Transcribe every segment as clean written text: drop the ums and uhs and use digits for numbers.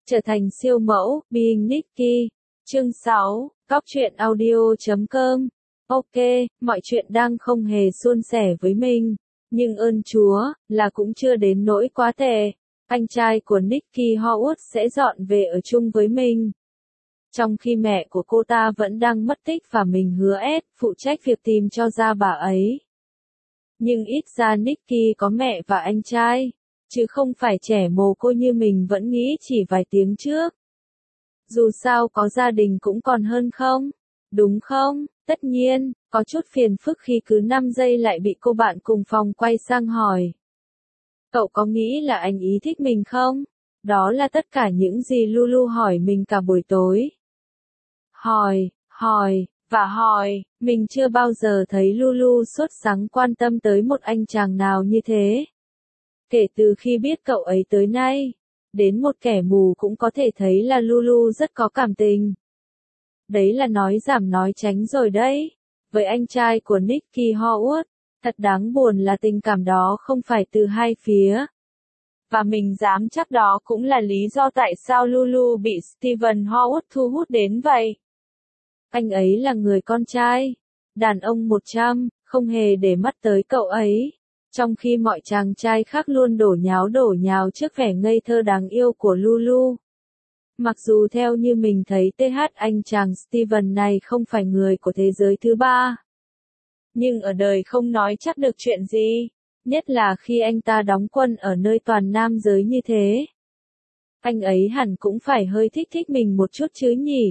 Trở thành siêu mẫu, Being Nikki. Chương 6, cóc truyện audio.com. Ok, mọi chuyện đang không hề suôn sẻ với mình. Nhưng ơn Chúa, là cũng chưa đến nỗi quá tệ. Anh trai của Nikki Howard sẽ dọn về ở chung với mình. Trong khi mẹ của cô ta vẫn đang mất tích và mình hứa Ed phụ trách việc tìm cho ra bà ấy. Nhưng ít ra Nikki có mẹ và anh trai, chứ không phải trẻ mồ côi như mình vẫn nghĩ chỉ vài tiếng trước. Dù sao có gia đình cũng còn hơn không? Đúng không? Tất nhiên, có chút phiền phức khi cứ 5 giây lại bị cô bạn cùng phòng quay sang hỏi. Cậu có nghĩ là anh ý thích mình không? Đó là tất cả những gì Lulu hỏi mình cả buổi tối. Hỏi, mình chưa bao giờ thấy Lulu sốt sắng quan tâm tới một anh chàng nào như thế. Kể từ khi biết cậu ấy tới nay, đến một kẻ mù cũng có thể thấy là Lulu rất có cảm tình. Đấy là nói giảm nói tránh rồi đấy. Với anh trai của Nikki Howard, thật đáng buồn là tình cảm đó không phải từ hai phía. Và mình dám chắc đó cũng là lý do tại sao Lulu bị Stephen Howard thu hút đến vậy. Anh ấy là người con trai, đàn ông 100, không hề để mắt tới cậu ấy. Trong khi mọi chàng trai khác luôn đổ nhào trước vẻ ngây thơ đáng yêu của Lulu. Mặc dù theo như mình thấy anh chàng Steven này không phải người của thế giới thứ ba. Nhưng ở đời không nói chắc được chuyện gì, nhất là khi anh ta đóng quân ở nơi toàn nam giới như thế. Anh ấy hẳn cũng phải hơi thích mình một chút chứ nhỉ.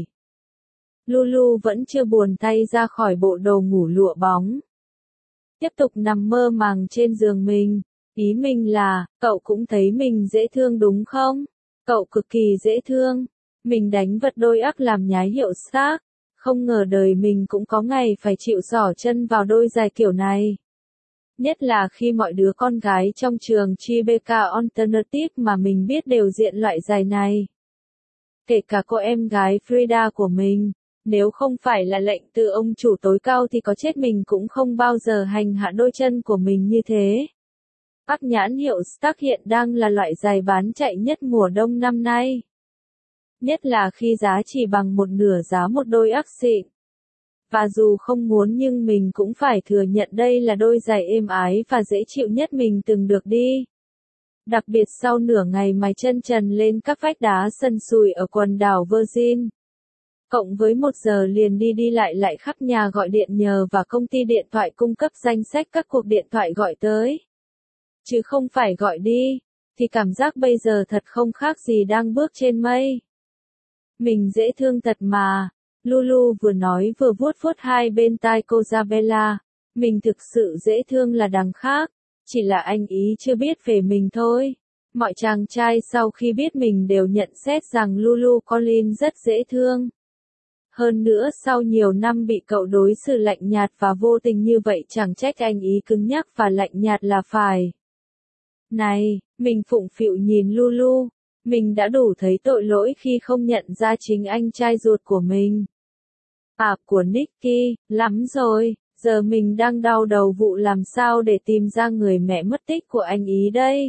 Lulu vẫn chưa buồn tay ra khỏi bộ đồ ngủ lụa bóng. Tiếp tục nằm mơ màng trên giường mình. Ý mình là, cậu cũng thấy mình dễ thương đúng không? Cậu cực kỳ dễ thương. Mình đánh vật đôi ắc làm nhái hiệu xác. Không ngờ đời mình cũng có ngày phải chịu xỏ chân vào đôi giày kiểu này. Nhất là khi mọi đứa con gái trong trường Tribeca Alternative mà mình biết đều diện loại giày này. Kể cả cô em gái Frida của mình. Nếu không phải là lệnh từ ông chủ tối cao thì có chết mình cũng không bao giờ hành hạ đôi chân của mình như thế. Các nhãn hiệu Stark hiện đang là loại giày bán chạy nhất mùa đông năm nay. Nhất là khi giá chỉ bằng một nửa giá một đôi ắc xịn. Và dù không muốn nhưng mình cũng phải thừa nhận đây là đôi giày êm ái và dễ chịu nhất mình từng được đi. Đặc biệt sau nửa ngày mài chân trần lên các vách đá sần sùi ở quần đảo Virgin. Cộng với 1 giờ liền đi lại khắp nhà gọi điện nhờ và công ty điện thoại cung cấp danh sách các cuộc điện thoại gọi tới. Chứ không phải gọi đi, thì cảm giác bây giờ thật không khác gì đang bước trên mây. Mình dễ thương thật mà, Lulu vừa nói vừa vuốt hai bên tai cô Isabella. Mình thực sự dễ thương là đằng khác, chỉ là anh ý chưa biết về mình thôi. Mọi chàng trai sau khi biết mình đều nhận xét rằng Lulu Collins rất dễ thương. Hơn nữa sau nhiều năm bị cậu đối xử lạnh nhạt và vô tình như vậy chẳng trách anh ý cứng nhắc và lạnh nhạt là phải. Này, mình phụng phịu nhìn Lulu, mình đã đủ thấy tội lỗi khi không nhận ra chính anh trai ruột của mình. Của Nikki, lắm rồi, giờ mình đang đau đầu vụ làm sao để tìm ra người mẹ mất tích của anh ý đây.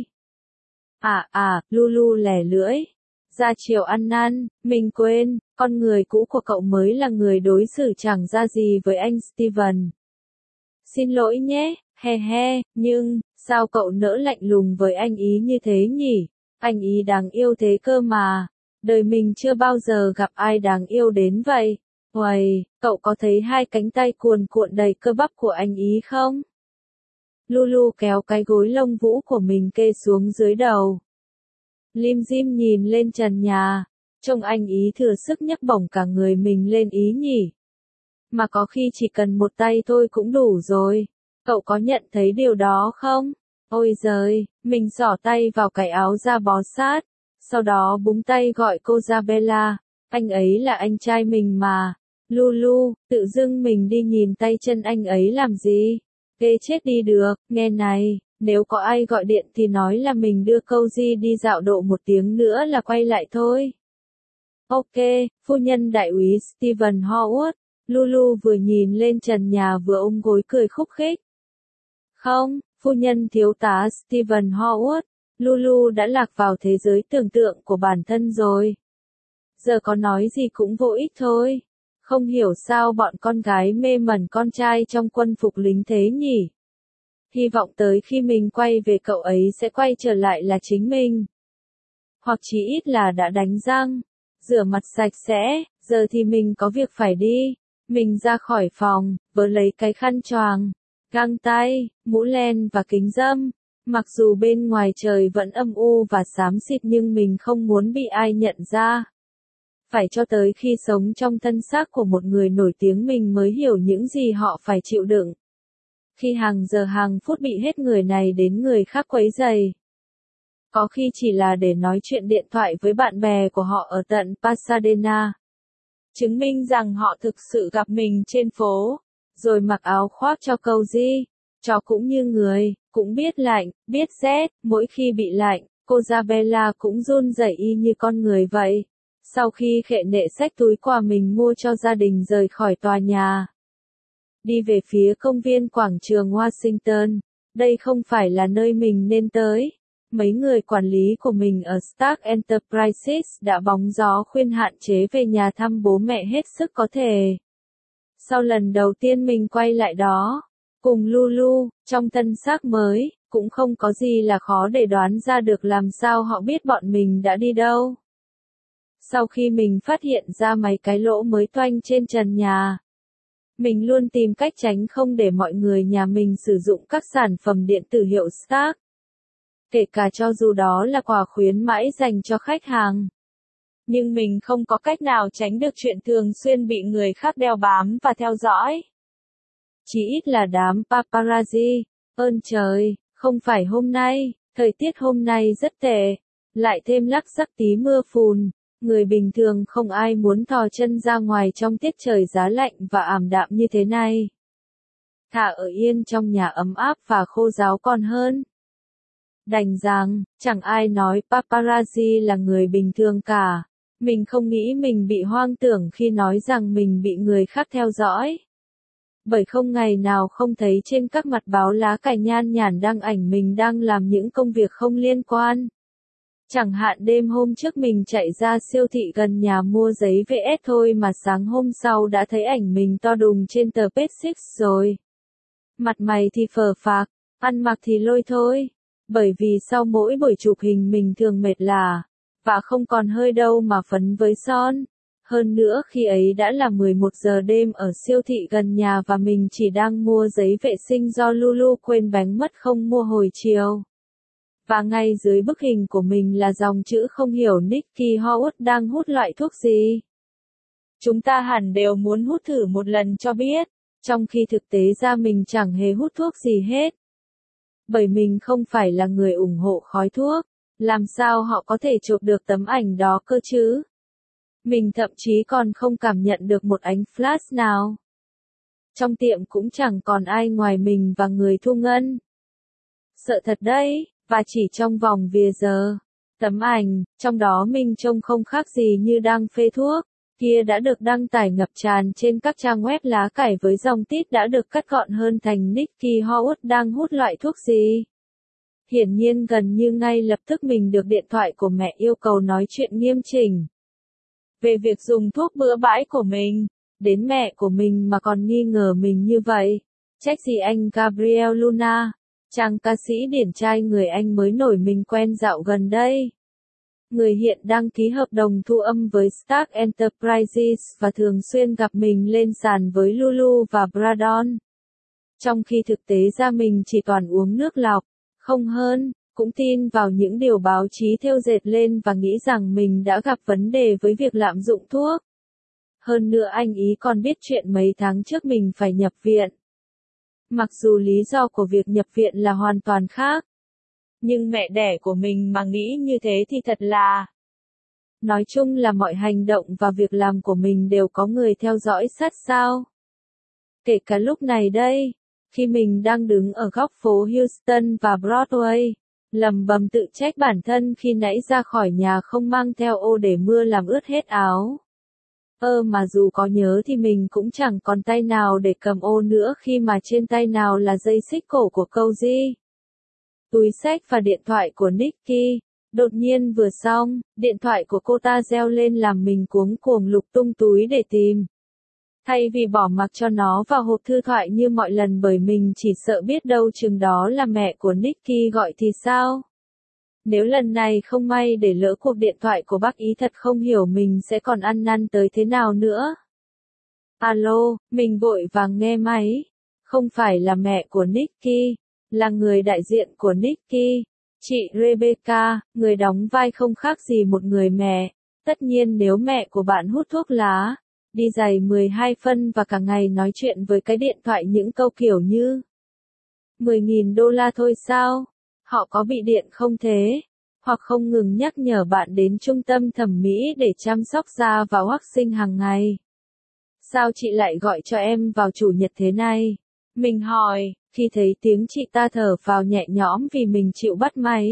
Lulu lẻ lưỡi. Ra chiều ăn năn, mình quên, con người cũ của cậu mới là người đối xử chẳng ra gì với anh Steven. Xin lỗi nhé, nhưng, sao cậu nỡ lạnh lùng với anh ý như thế nhỉ? Anh ý đáng yêu thế cơ mà. Đời mình chưa bao giờ gặp ai đáng yêu đến vậy. Uầy, cậu có thấy hai cánh tay cuồn cuộn đầy cơ bắp của anh ý không? Lulu kéo cái gối lông vũ của mình kê xuống dưới đầu. Lim dim nhìn lên trần nhà, trông anh ý thừa sức nhấc bổng cả người mình lên ý nhỉ. Mà có khi chỉ cần một tay thôi cũng đủ rồi. Cậu có nhận thấy điều đó không? Ôi giời, mình xỏ tay vào cái áo da bó sát, sau đó búng tay gọi cô Isabella. Anh ấy là anh trai mình mà. Lulu, tự dưng mình đi nhìn tay chân anh ấy làm gì? Ghê chết đi được, nghe này. Nếu có ai gọi điện thì nói là mình đưa Cozy đi dạo độ 1 tiếng nữa là quay lại thôi. Ok, phu nhân đại úy Stephen Howard. Lulu vừa nhìn lên trần nhà vừa ôm gối cười khúc khích. Không, phu nhân thiếu tá Stephen Howard. Lulu đã lạc vào thế giới tưởng tượng của bản thân rồi. Giờ có nói gì cũng vô ích thôi. Không hiểu sao bọn con gái mê mẩn con trai trong quân phục lính thế nhỉ. Hy vọng tới khi mình quay về cậu ấy sẽ quay trở lại là chính mình. Hoặc chí ít là đã đánh răng, rửa mặt sạch sẽ, giờ thì mình có việc phải đi. Mình ra khỏi phòng, vớ lấy cái khăn choàng, găng tay, mũ len và kính râm. Mặc dù bên ngoài trời vẫn âm u và xám xịt nhưng mình không muốn bị ai nhận ra. Phải cho tới khi sống trong thân xác của một người nổi tiếng mình mới hiểu những gì họ phải chịu đựng. Khi hàng giờ hàng phút bị hết người này đến người khác quấy rầy. Có khi chỉ là để nói chuyện điện thoại với bạn bè của họ ở tận Pasadena. Chứng minh rằng họ thực sự gặp mình trên phố. Rồi mặc áo khoác cho cozy. Chó cũng như người, cũng biết lạnh, biết rét. Mỗi khi bị lạnh, cô Isabella cũng run rẩy y như con người vậy. Sau khi khệ nệ xách túi quà mình mua cho gia đình rời khỏi tòa nhà. Đi về phía công viên quảng trường Washington. Đây không phải là nơi mình nên tới. Mấy người quản lý của mình ở Stark Enterprises đã bóng gió khuyên hạn chế về nhà thăm bố mẹ hết sức có thể. Sau lần đầu tiên mình quay lại đó, cùng Lulu, trong thân xác mới, cũng không có gì là khó để đoán ra được làm sao họ biết bọn mình đã đi đâu. Sau khi mình phát hiện ra mấy cái lỗ mới toanh trên trần nhà, mình luôn tìm cách tránh không để mọi người nhà mình sử dụng các sản phẩm điện tử hiệu Stark. Kể cả cho dù đó là quà khuyến mãi dành cho khách hàng. Nhưng mình không có cách nào tránh được chuyện thường xuyên bị người khác đeo bám và theo dõi. Chỉ ít là đám paparazzi. Ơn trời, không phải hôm nay, thời tiết hôm nay rất tệ. Lại thêm lắc rắc tí mưa phùn. Người bình thường không ai muốn thò chân ra ngoài trong tiết trời giá lạnh và ảm đạm như thế này. Thà ở yên trong nhà ấm áp và khô ráo còn hơn. Đành rằng, chẳng ai nói paparazzi là người bình thường cả. Mình không nghĩ mình bị hoang tưởng khi nói rằng mình bị người khác theo dõi. Bởi không ngày nào không thấy trên các mặt báo lá cải nhan nhản đăng ảnh mình đang làm những công việc không liên quan. Chẳng hạn đêm hôm trước mình chạy ra siêu thị gần nhà mua giấy VS thôi mà sáng hôm sau đã thấy ảnh mình to đùng trên tờ Page Six rồi. Mặt mày thì phờ phạc, ăn mặc thì lôi thôi. Bởi vì sau mỗi buổi chụp hình mình thường mệt lả, và không còn hơi đâu mà phấn với son. Hơn nữa khi ấy đã là 11 giờ đêm ở siêu thị gần nhà và mình chỉ đang mua giấy vệ sinh do Lulu quên bánh mất không mua hồi chiều. Và ngay dưới bức hình của mình là dòng chữ không hiểu Nicky Howard đang hút loại thuốc gì. Chúng ta hẳn đều muốn hút thử một lần cho biết, trong khi thực tế ra mình chẳng hề hút thuốc gì hết. Bởi mình không phải là người ủng hộ khói thuốc, làm sao họ có thể chụp được tấm ảnh đó cơ chứ? Mình thậm chí còn không cảm nhận được một ánh flash nào. Trong tiệm cũng chẳng còn ai ngoài mình và người thu ngân. Sợ thật đấy, và chỉ trong vòng vài giờ, tấm ảnh, trong đó mình trông không khác gì như đang phê thuốc, kia đã được đăng tải ngập tràn trên các trang web lá cải với dòng tít đã được cắt gọn hơn thành Nicky Howard đang hút loại thuốc gì. Hiển nhiên gần như ngay lập tức mình được điện thoại của mẹ yêu cầu nói chuyện nghiêm chỉnh về việc dùng thuốc bừa bãi của mình. Đến mẹ của mình mà còn nghi ngờ mình như vậy. Trách gì anh Gabriel Luna, chàng ca sĩ điển trai người Anh mới nổi mình quen dạo gần đây. Người hiện đăng ký hợp đồng thu âm với Stark Enterprises và thường xuyên gặp mình lên sàn với Lulu và Brandon. Trong khi thực tế ra mình chỉ toàn uống nước lọc, không hơn, cũng tin vào những điều báo chí thêu dệt lên và nghĩ rằng mình đã gặp vấn đề với việc lạm dụng thuốc. Hơn nữa anh ý còn biết chuyện mấy tháng trước mình phải nhập viện. Mặc dù lý do của việc nhập viện là hoàn toàn khác. Nhưng mẹ đẻ của mình mà nghĩ như thế thì thật là... Nói chung là mọi hành động và việc làm của mình đều có người theo dõi sát sao. Kể cả lúc này đây, khi mình đang đứng ở góc phố Houston và Broadway, lầm bầm tự trách bản thân khi nãy ra khỏi nhà không mang theo ô để mưa làm ướt hết áo. Mà dù có nhớ thì mình cũng chẳng còn tay nào để cầm ô nữa khi mà trên tay nào là dây xích cổ của cozy. túi xách và điện thoại của Nicky. Đột nhiên vừa xong, điện thoại của cô ta reo lên làm mình cuống cuồng lục tung túi để tìm. Thay vì bỏ mặc cho nó vào hộp thư thoại như mọi lần bởi mình chỉ sợ biết đâu chừng đó là mẹ của Nicky gọi thì sao? Nếu lần này không may để lỡ cuộc điện thoại của bác ý thật không hiểu mình sẽ còn ăn năn tới thế nào nữa. Alo, mình vội vàng nghe máy. Không phải là mẹ của Nicky, là người đại diện của Nicky. Chị Rebecca, người đóng vai không khác gì một người mẹ. Tất nhiên nếu mẹ của bạn hút thuốc lá, đi giày 12 phân và cả ngày nói chuyện với cái điện thoại những câu kiểu như 10.000 đô la thôi sao? Họ có bị điện không thế? Hoặc không ngừng nhắc nhở bạn đến trung tâm thẩm mỹ để chăm sóc da và waxing hàng ngày. Sao chị lại gọi cho em vào chủ nhật thế này? Mình hỏi, khi thấy tiếng chị ta thở phào nhẹ nhõm vì mình chịu bắt máy.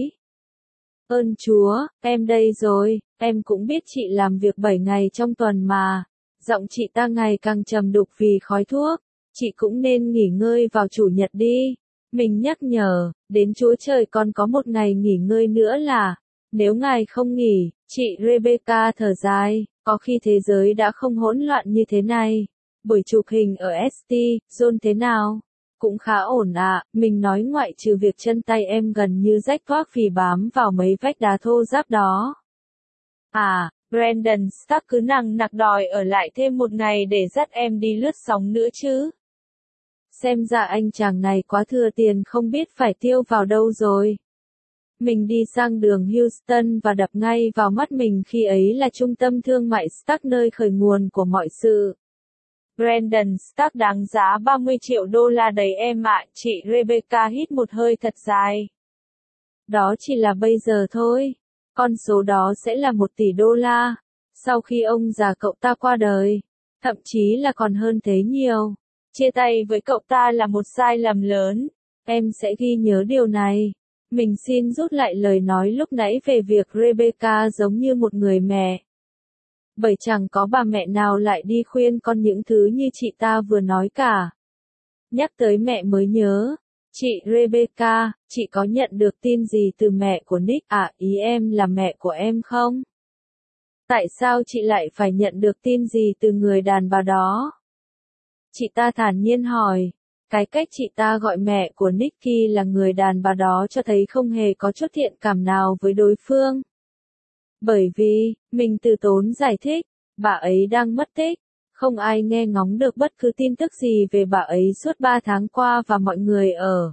Ơn Chúa, em đây rồi, em cũng biết chị làm việc 7 ngày trong tuần mà. Giọng chị ta ngày càng trầm đục vì khói thuốc. Chị cũng nên nghỉ ngơi vào chủ nhật đi. Mình nhắc nhở, đến Chúa Trời còn có một ngày nghỉ ngơi nữa là, nếu ngài không nghỉ, chị Rebecca thở dài, có khi thế giới đã không hỗn loạn như thế này. Buổi chụp hình ở ST, John thế nào? Cũng khá ổn ạ, mình nói ngoại trừ việc chân tay em gần như rách toác vì bám vào mấy vách đá thô ráp đó. À, Brandon Stark cứ nằng nặc đòi ở lại thêm một ngày để dắt em đi lướt sóng nữa chứ. Xem ra anh chàng này quá thừa tiền không biết phải tiêu vào đâu rồi. Mình đi sang đường Houston và đập ngay vào mắt mình khi ấy là trung tâm thương mại Stark nơi khởi nguồn của mọi sự. Brandon Stark đáng giá 30 triệu đô la đấy em ạ, chị Rebecca hít một hơi thật dài. Đó chỉ là bây giờ thôi. Con số đó sẽ là 1 tỷ đô la. Sau khi ông già cậu ta qua đời. Thậm chí là còn hơn thế nhiều. Chia tay với cậu ta là một sai lầm lớn. Em sẽ ghi nhớ điều này. Mình xin rút lại lời nói lúc nãy về việc Rebecca giống như một người mẹ. Bởi chẳng có bà mẹ nào lại đi khuyên con những thứ như chị ta vừa nói cả. Nhắc tới mẹ mới nhớ. Chị Rebecca, chị có nhận được tin gì từ mẹ của Nick à? Ý em là mẹ của em không? Tại sao chị lại phải nhận được tin gì từ người đàn bà đó? Chị ta thản nhiên hỏi. Cái cách chị ta gọi mẹ của Nicky là người đàn bà đó cho thấy không hề có chút thiện cảm nào với đối phương. Bởi vì, mình từ tốn giải thích, bà ấy đang mất tích. Không ai nghe ngóng được bất cứ tin tức gì về bà ấy suốt 3 tháng qua và mọi người ở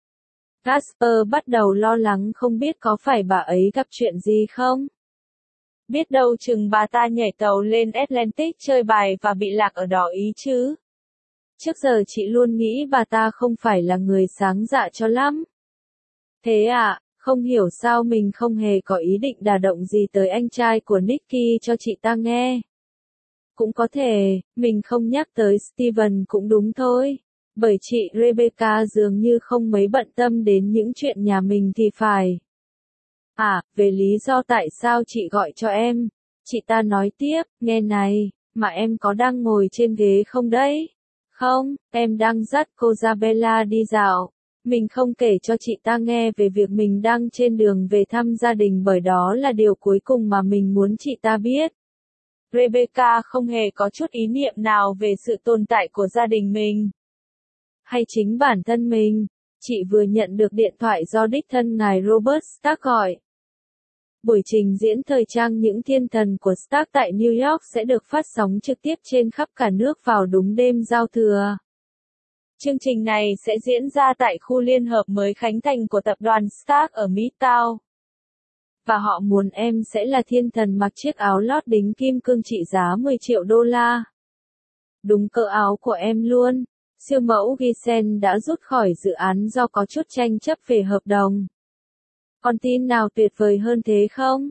Casper bắt đầu lo lắng không biết có phải bà ấy gặp chuyện gì không. Biết đâu chừng bà ta nhảy tàu lên Atlantic chơi bài và bị lạc ở đó ý chứ. Trước giờ chị luôn nghĩ bà ta không phải là người sáng dạ cho lắm. Thế à, không hiểu sao mình không hề có ý định đả động gì tới anh trai của Nicky cho chị ta nghe. Cũng có thể, mình không nhắc tới Steven cũng đúng thôi. Bởi chị Rebecca dường như không mấy bận tâm đến những chuyện nhà mình thì phải. À, về lý do tại sao chị gọi cho em. Chị ta nói tiếp, nghe này, mà em có đang ngồi trên ghế không đấy? Không, em đang dắt cô Isabella đi dạo. Mình không kể cho chị ta nghe về việc mình đang trên đường về thăm gia đình bởi đó là điều cuối cùng mà mình muốn chị ta biết. Rebecca không hề có chút ý niệm nào về sự tồn tại của gia đình mình. Hay chính bản thân mình. Chị vừa nhận được điện thoại do đích thân ngài Robert Stark gọi. Buổi trình diễn thời trang những thiên thần của Stark tại New York sẽ được phát sóng trực tiếp trên khắp cả nước vào đúng đêm giao thừa. Chương trình này sẽ diễn ra tại khu liên hợp mới khánh thành của tập đoàn Stark ở Midtown. Và họ muốn em sẽ là thiên thần mặc chiếc áo lót đính kim cương trị giá 10 triệu đô la. Đúng cỡ áo của em luôn. Siêu mẫu Gisen đã rút khỏi dự án do có chút tranh chấp về hợp đồng. Còn tin nào tuyệt vời hơn thế không?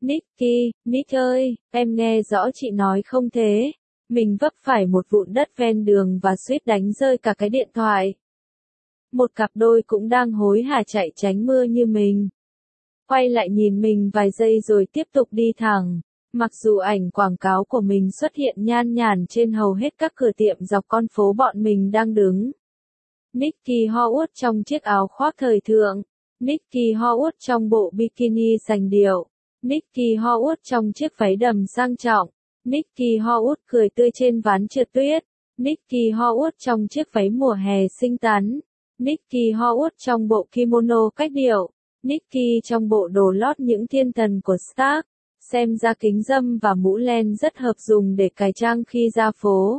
Nick ơi, em nghe rõ chị nói không thế? Mình vấp phải một vụn đất ven đường và suýt đánh rơi cả cái điện thoại. Một cặp đôi cũng đang hối hả chạy tránh mưa như mình. Quay lại nhìn mình vài giây rồi tiếp tục đi thẳng. Mặc dù ảnh quảng cáo của mình xuất hiện nhan nhản trên hầu hết các cửa tiệm dọc con phố bọn mình đang đứng. Nicky ho uất trong chiếc áo khoác thời thượng. Nicky Howard trong bộ bikini sành điệu. Nicky Howard trong chiếc váy đầm sang trọng. Nicky Howard cười tươi trên ván trượt tuyết. Nicky Howard trong chiếc váy mùa hè xinh xắn. Nicky Howard trong bộ kimono cách điệu. Nicky trong bộ đồ lót những thiên thần của Stark. Xem ra kính râm và mũ len rất hợp dùng để cài trang khi ra phố.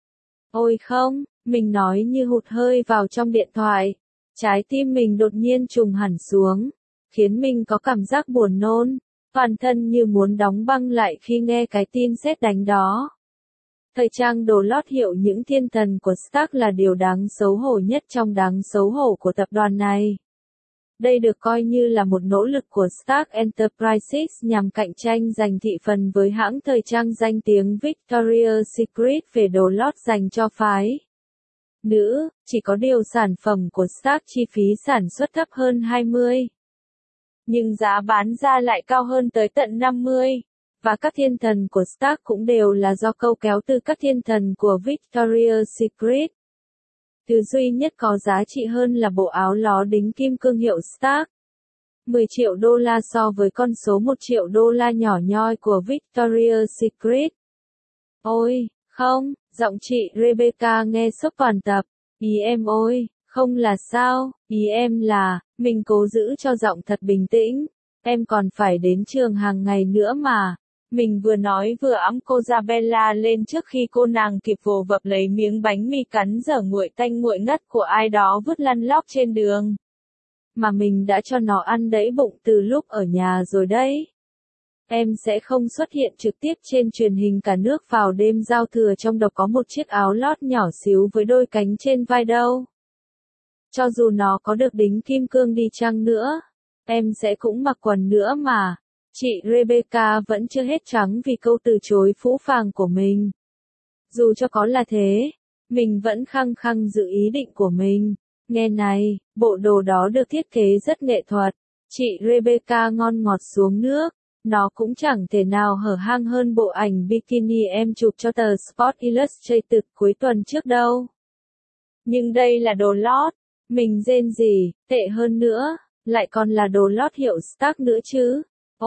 Ôi không, mình nói như hụt hơi vào trong điện thoại. Trái tim mình đột nhiên trùng hẳn xuống, khiến mình có cảm giác buồn nôn, toàn thân như muốn đóng băng lại khi nghe cái tin sét đánh đó. Thời trang đồ lót hiệu những thiên thần của Stark là điều đáng xấu hổ nhất trong đáng xấu hổ của tập đoàn này. Đây được coi như là một nỗ lực của Stark Enterprises nhằm cạnh tranh giành thị phần với hãng thời trang danh tiếng Victoria's Secret về đồ lót dành cho phái nữ, chỉ có điều sản phẩm của Stark chi phí sản xuất thấp hơn 20. Nhưng giá bán ra lại cao hơn tới tận 50. Và các thiên thần của Stark cũng đều là do câu kéo từ các thiên thần của Victoria's Secret. Thứ duy nhất có giá trị hơn là bộ áo ló đính kim cương hiệu Stark. 10 triệu đô la so với con số 1 triệu đô la nhỏ nhoi của Victoria's Secret. Ôi, không, giọng chị Rebecca nghe sốc toàn tập. Ý em ôi, không là sao, ý em là, mình cố giữ cho giọng thật bình tĩnh. Em còn phải đến trường hàng ngày nữa mà. Mình vừa nói vừa ẵm cô Isabella lên trước khi cô nàng kịp vồ vập lấy miếng bánh mì cắn dở nguội tanh nguội ngắt của ai đó vứt lăn lóc trên đường. Mà mình đã cho nó ăn đẫy bụng từ lúc ở nhà rồi đấy. Em sẽ không xuất hiện trực tiếp trên truyền hình cả nước vào đêm giao thừa trong độc có một chiếc áo lót nhỏ xíu với đôi cánh trên vai đâu. Cho dù nó có được đính kim cương đi chăng nữa, em sẽ cũng mặc quần nữa mà. Chị Rebecca vẫn chưa hết trắng vì câu từ chối phũ phàng của mình. Dù cho có là thế, mình vẫn khăng khăng giữ ý định của mình. Nghe này, bộ đồ đó được thiết kế rất nghệ thuật. Chị Rebecca ngon ngọt xuống nước. Nó cũng chẳng thể nào hở hang hơn bộ ảnh bikini em chụp cho tờ Sport Illustrated cuối tuần trước đâu. Nhưng đây là đồ lót. Mình rên rỉ, tệ hơn nữa, lại còn là đồ lót hiệu Stark nữa chứ.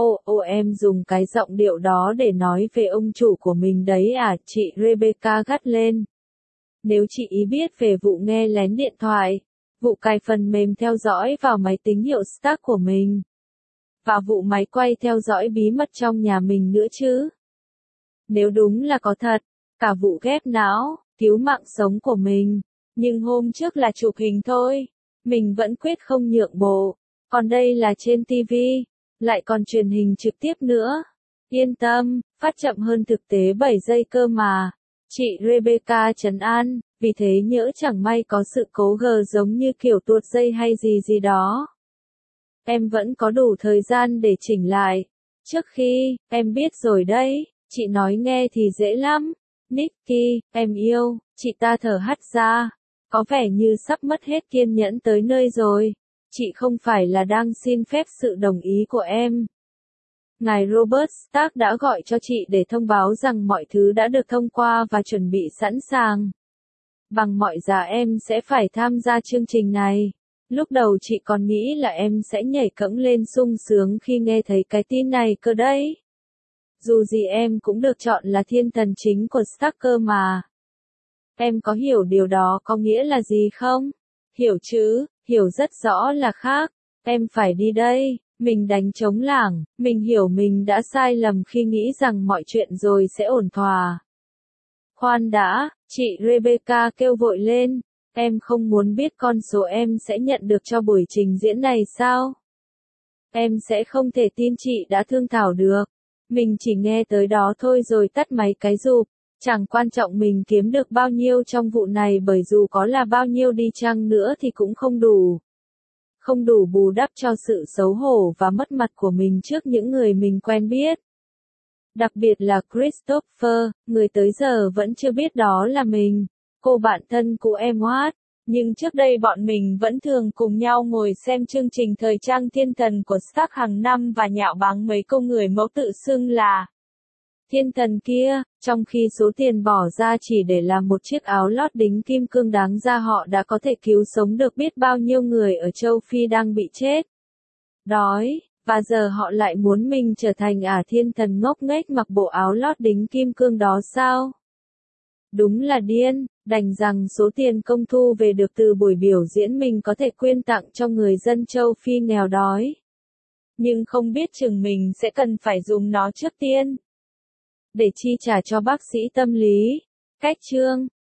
Em dùng cái giọng điệu đó để nói về ông chủ của mình đấy à, chị Rebecca gắt lên. Nếu chị ý biết về vụ nghe lén điện thoại, vụ cài phần mềm theo dõi vào máy tính hiệu Stark của mình, và vụ máy quay theo dõi bí mật trong nhà mình nữa chứ. Nếu đúng là có thật, cả vụ ghép não, cứu mạng sống của mình, nhưng hôm trước là chụp hình thôi, mình vẫn quyết không nhượng bộ, còn đây là trên TV. Lại còn truyền hình trực tiếp nữa. Yên tâm, phát chậm hơn thực tế 7 giây cơ mà. Chị Rebecca trấn an, vì thế nhỡ chẳng may có sự cố gờ giống như kiểu tuột dây hay gì gì đó. Em vẫn có đủ thời gian để chỉnh lại. Trước khi, em biết rồi đấy, chị nói nghe thì dễ lắm. Nicky, em yêu, chị ta thở hắt ra. Có vẻ như sắp mất hết kiên nhẫn tới nơi rồi. Chị không phải là đang xin phép sự đồng ý của em. Ngài Robert Stark đã gọi cho chị để thông báo rằng mọi thứ đã được thông qua và chuẩn bị sẵn sàng. Bằng mọi giá em sẽ phải tham gia chương trình này. Lúc đầu chị còn nghĩ là em sẽ nhảy cẫng lên sung sướng khi nghe thấy cái tin này cơ đấy. Dù gì em cũng được chọn là thiên thần chính của Stark cơ mà. Em có hiểu điều đó có nghĩa là gì không? Hiểu chứ, hiểu rất rõ là khác. Em phải đi đây, mình đánh trống lảng, mình hiểu mình đã sai lầm khi nghĩ rằng mọi chuyện rồi sẽ ổn thỏa. Khoan đã, chị Rebecca kêu vội lên, em không muốn biết con số em sẽ nhận được cho buổi trình diễn này sao? Em sẽ không thể tin chị đã thương thảo được. Mình chỉ nghe tới đó thôi rồi tắt máy cái rụp. Chẳng quan trọng mình kiếm được bao nhiêu trong vụ này bởi dù có là bao nhiêu đi chăng nữa thì cũng không đủ. Không đủ bù đắp cho sự xấu hổ và mất mặt của mình trước những người mình quen biết. Đặc biệt là Christopher, người tới giờ vẫn chưa biết đó là mình, cô bạn thân của em Watt. Nhưng trước đây bọn mình vẫn thường cùng nhau ngồi xem chương trình thời trang thiên thần của Stark hàng năm và nhạo báng mấy cô người mẫu tự xưng là thiên thần kia, trong khi số tiền bỏ ra chỉ để làm một chiếc áo lót đính kim cương đáng ra họ đã có thể cứu sống được biết bao nhiêu người ở châu Phi đang bị chết. đói, và giờ họ lại muốn mình trở thành thiên thần ngốc nghếch mặc bộ áo lót đính kim cương đó sao? Đúng là điên, đành rằng số tiền công thu về được từ buổi biểu diễn mình có thể quyên tặng cho người dân châu Phi nghèo đói. Nhưng không biết chừng mình sẽ cần phải dùng nó trước tiên để chi trả cho bác sĩ tâm lý. Cách chương